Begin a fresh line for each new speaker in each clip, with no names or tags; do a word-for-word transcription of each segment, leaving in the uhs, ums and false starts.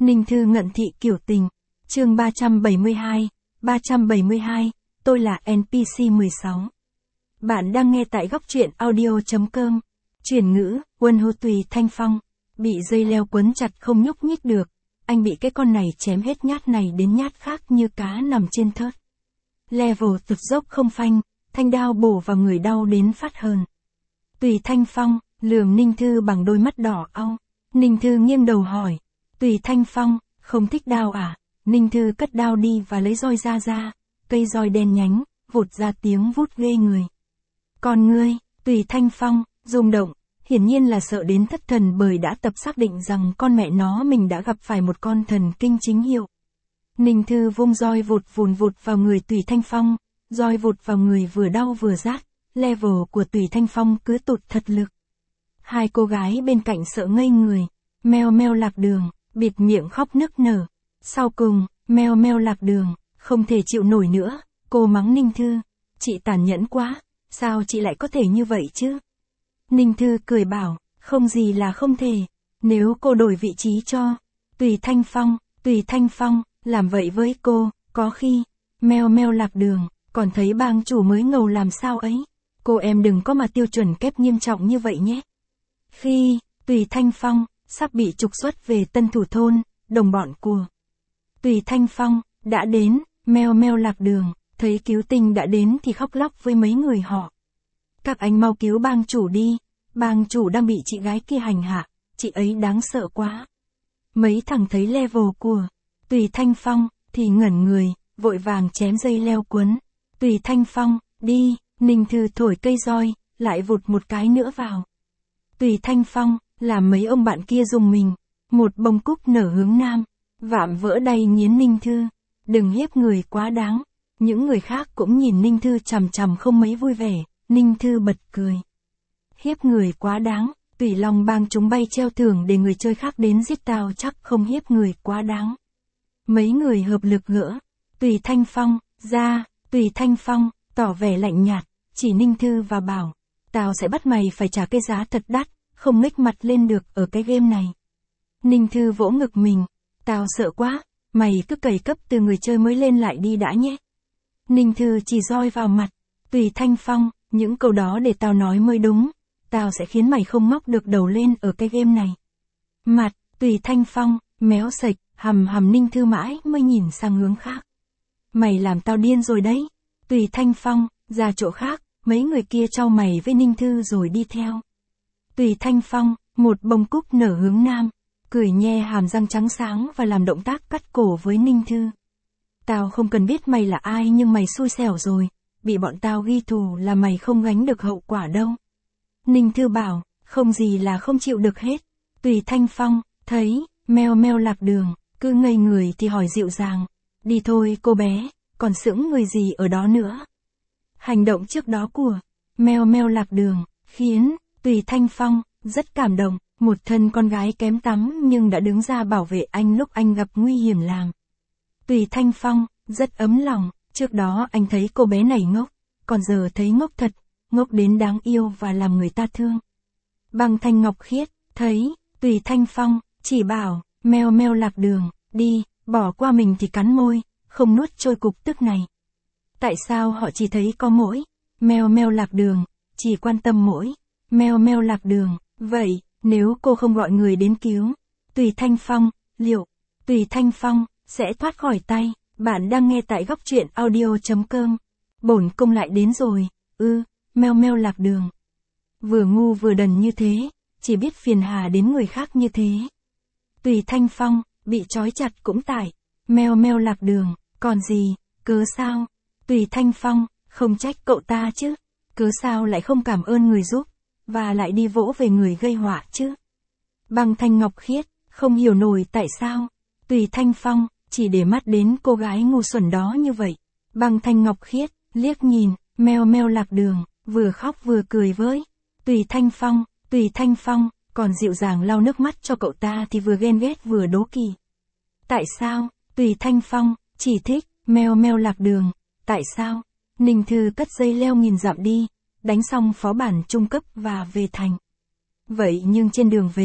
Ninh Thư ngận thị kiểu tình. Chương ba trăm bảy mươi hai, ba trăm bảy mươi hai, tôi là en pê xê mười sáu. Bạn đang nghe tại góc truyện audio.com. Chuyển ngữ, Quân Hô Tùy Thanh Phong. Bị dây leo quấn chặt không nhúc nhích được. Anh bị cái con này chém hết nhát này đến nhát khác như cá nằm trên thớt. Level tụt dốc không phanh, thanh đao bổ vào người đau đến phát hờn. Tùy Thanh Phong, lườm Ninh Thư bằng đôi mắt đỏ au. Ninh Thư nghiêng đầu hỏi. Tùy Thanh Phong, không thích đao à? Ninh Thư cất đao đi và lấy roi ra ra. Cây roi đen nhánh, vụt ra tiếng vút ghê người. Còn ngươi, Tùy Thanh Phong, rung động, hiển nhiên là sợ đến thất thần bởi đã tập xác định rằng con mẹ nó mình đã gặp phải một con thần kinh chính hiệu. Ninh Thư vung roi vụt vùn vụt vào người Tùy Thanh Phong, roi vụt vào người vừa đau vừa rát, level của Tùy Thanh Phong cứ tụt thật lực. Hai cô gái bên cạnh sợ ngây người, meo meo lạc đường, bịt miệng khóc nức nở. Sau cùng, meo meo lạc đường, không thể chịu nổi nữa, cô mắng Ninh Thư, chị tàn nhẫn quá, sao chị lại có thể như vậy chứ? Ninh Thư cười bảo, không gì là không thể, nếu cô đổi vị trí cho Tùy Thanh Phong, Tùy Thanh Phong, làm vậy với cô, có khi, meo meo lạc đường, còn thấy bang chủ mới ngầu làm sao ấy, cô em đừng có mà tiêu chuẩn kép nghiêm trọng như vậy nhé. Khi, Tùy Thanh Phong, sắp bị trục xuất về Tân Thủ Thôn, đồng bọn của Tùy Thanh Phong, đã đến, meo meo lạc đường, thấy cứu tinh đã đến thì khóc lóc với mấy người họ. Các anh mau cứu bang chủ đi, bang chủ đang bị chị gái kia hành hạ, chị ấy đáng sợ quá. Mấy thằng thấy level của Tùy Thanh Phong, thì ngẩn người, vội vàng chém dây leo quấn. Tùy Thanh Phong, đi, Ninh Thư thổi cây roi, lại vụt một cái nữa vào. Tùy Thanh Phong, làm mấy ông bạn kia dùng mình, một bông cúc nở hướng nam, vạm vỡ đầy nghiến Ninh Thư, đừng hiếp người quá đáng. Những người khác cũng nhìn Ninh Thư chằm chằm không mấy vui vẻ, Ninh Thư bật cười. Hiếp người quá đáng, Tùy Long bang chúng bay treo thưởng để người chơi khác đến giết tao chắc không hiếp người quá đáng. Mấy người hợp lực gỡ, Tùy Thanh Phong, ra, Tùy Thanh Phong, tỏ vẻ lạnh nhạt, chỉ Ninh Thư và bảo, tao sẽ bắt mày phải trả cái giá thật đắt, không nghếch mặt lên được ở cái game này. Ninh Thư vỗ ngực mình, tao sợ quá, mày cứ cày cấp từ người chơi mới lên lại đi đã nhé. Ninh Thư chỉ roi vào mặt, Tùy Thanh Phong, những câu đó để tao nói mới đúng, tao sẽ khiến mày không ngóc được đầu lên ở cái game này. Mặt, Tùy Thanh Phong, méo sạch, hầm hầm Ninh Thư mãi mới nhìn sang hướng khác. Mày làm tao điên rồi đấy. Tùy Thanh Phong, ra chỗ khác, mấy người kia trao mày với Ninh Thư rồi đi theo. Tùy Thanh Phong, một bông cúc nở hướng nam, cười nhe hàm răng trắng sáng và làm động tác cắt cổ với Ninh Thư. Tao không cần biết mày là ai nhưng mày xui xẻo rồi, bị bọn tao ghi thù là mày không gánh được hậu quả đâu. Ninh Thư bảo, không gì là không chịu được hết. Tùy Thanh Phong, thấy, meo meo lạc đường, cứ ngây người thì hỏi dịu dàng, đi thôi cô bé, còn sững người gì ở đó nữa. Hành động trước đó của meo meo lạc đường, khiến Tùy Thanh Phong rất cảm động, một thân con gái kém tắm nhưng đã đứng ra bảo vệ anh lúc anh gặp nguy hiểm làm. Tùy Thanh Phong, rất ấm lòng, trước đó anh thấy cô bé này ngốc, còn giờ thấy ngốc thật, ngốc đến đáng yêu và làm người ta thương. Băng Thanh Ngọc Khiết, thấy, Tùy Thanh Phong, chỉ bảo, meo meo lạc đường, đi, bỏ qua mình thì cắn môi, không nuốt trôi cục tức này. Tại sao họ chỉ thấy có mỗi, meo meo lạc đường, chỉ quan tâm mỗi, meo meo lạc đường, vậy, nếu cô không gọi người đến cứu, Tùy Thanh Phong, liệu, Tùy Thanh Phong, sẽ thoát khỏi tay. Bạn đang nghe tại góc truyện audio.com. Bổn cung lại đến rồi, ư, meo meo lạc đường. Vừa ngu vừa đần như thế, chỉ biết phiền hà đến người khác như thế. Tùy Thanh Phong, bị trói chặt cũng tại, meo meo lạc đường, còn gì, cớ sao? Tùy Thanh Phong, không trách cậu ta chứ, cớ sao lại không cảm ơn người giúp, và lại đi vỗ về người gây họa chứ? Băng Thanh Ngọc Khiết, không hiểu nổi tại sao, Tùy Thanh Phong, chỉ để mắt đến cô gái ngu xuẩn đó như vậy. Băng Thanh Ngọc Khiết, liếc nhìn, meo meo lạc đường, vừa khóc vừa cười với Tùy Thanh Phong, Tùy Thanh Phong, còn dịu dàng lau nước mắt cho cậu ta thì vừa ghen ghét vừa đố kỵ. Tại sao, Tùy Thanh Phong, chỉ thích, meo meo lạc đường, tại sao? Ninh Thư cất dây leo nghìn dặm đi, đánh xong phó bản trung cấp và về thành. Vậy nhưng trên đường về,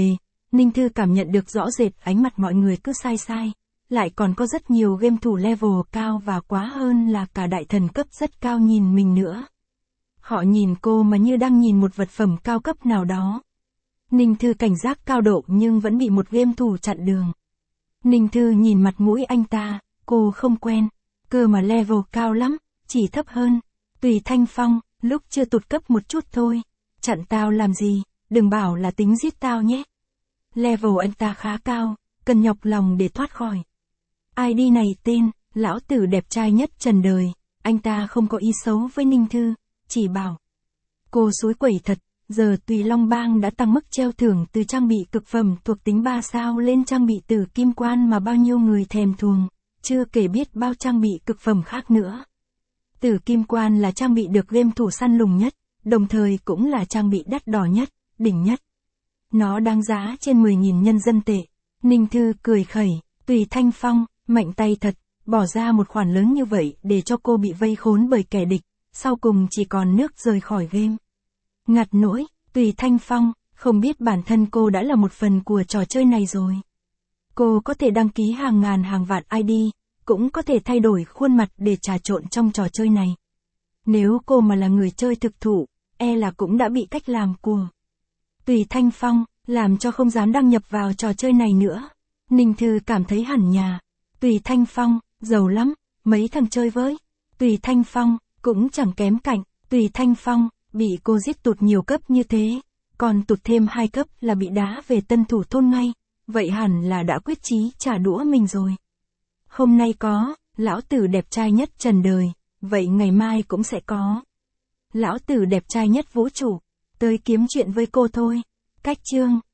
Ninh Thư cảm nhận được rõ rệt ánh mặt mọi người cứ sai sai. Lại còn có rất nhiều game thủ level cao và quá hơn là cả đại thần cấp rất cao nhìn mình nữa. Họ nhìn cô mà như đang nhìn một vật phẩm cao cấp nào đó. Ninh Thư cảnh giác cao độ nhưng vẫn bị một game thủ chặn đường. Ninh Thư nhìn mặt mũi anh ta, cô không quen. Cơ mà level cao lắm, chỉ thấp hơn. Tùy Thanh Phong, lúc chưa tụt cấp một chút thôi. Chặn tao làm gì, đừng bảo là tính giết tao nhé. Level anh ta khá cao, cần nhọc lòng để thoát khỏi. i đê này tên, lão tử đẹp trai nhất trần đời. Anh ta không có ý xấu với Ninh Thư, chỉ bảo. Cô xúi quẩy thật, giờ Tùy Long Bang đã tăng mức treo thưởng từ trang bị cực phẩm thuộc tính ba sao lên trang bị tử kim quan mà bao nhiêu người thèm thuồng, chưa kể biết bao trang bị cực phẩm khác nữa. Tử kim quan là trang bị được game thủ săn lùng nhất, đồng thời cũng là trang bị đắt đỏ nhất, đỉnh nhất. Nó đáng giá trên mười nghìn nhân dân tệ. Ninh Thư cười khẩy, Tùy Thanh Phong, mạnh tay thật, bỏ ra một khoản lớn như vậy để cho cô bị vây khốn bởi kẻ địch, sau cùng chỉ còn nước rời khỏi game. Ngặt nỗi, Tùy Thanh Phong, không biết bản thân cô đã là một phần của trò chơi này rồi. Cô có thể đăng ký hàng ngàn hàng vạn i đê, cũng có thể thay đổi khuôn mặt để trà trộn trong trò chơi này. Nếu cô mà là người chơi thực thụ, e là cũng đã bị cách làm của Tùy Thanh Phong, làm cho không dám đăng nhập vào trò chơi này nữa. Ninh Thư cảm thấy hẳn nhà. Tùy Thanh Phong, giàu lắm, mấy thằng chơi với. Tùy Thanh Phong, cũng chẳng kém cạnh. Tùy Thanh Phong, bị cô giết tụt nhiều cấp như thế, còn tụt thêm hai cấp là bị đá về tân thủ thôn ngay. Vậy hẳn là đã quyết chí trả đũa mình rồi. Hôm nay có, lão tử đẹp trai nhất trần đời, vậy ngày mai cũng sẽ có. Lão tử đẹp trai nhất vũ trụ, tới kiếm chuyện với cô thôi. Cách chương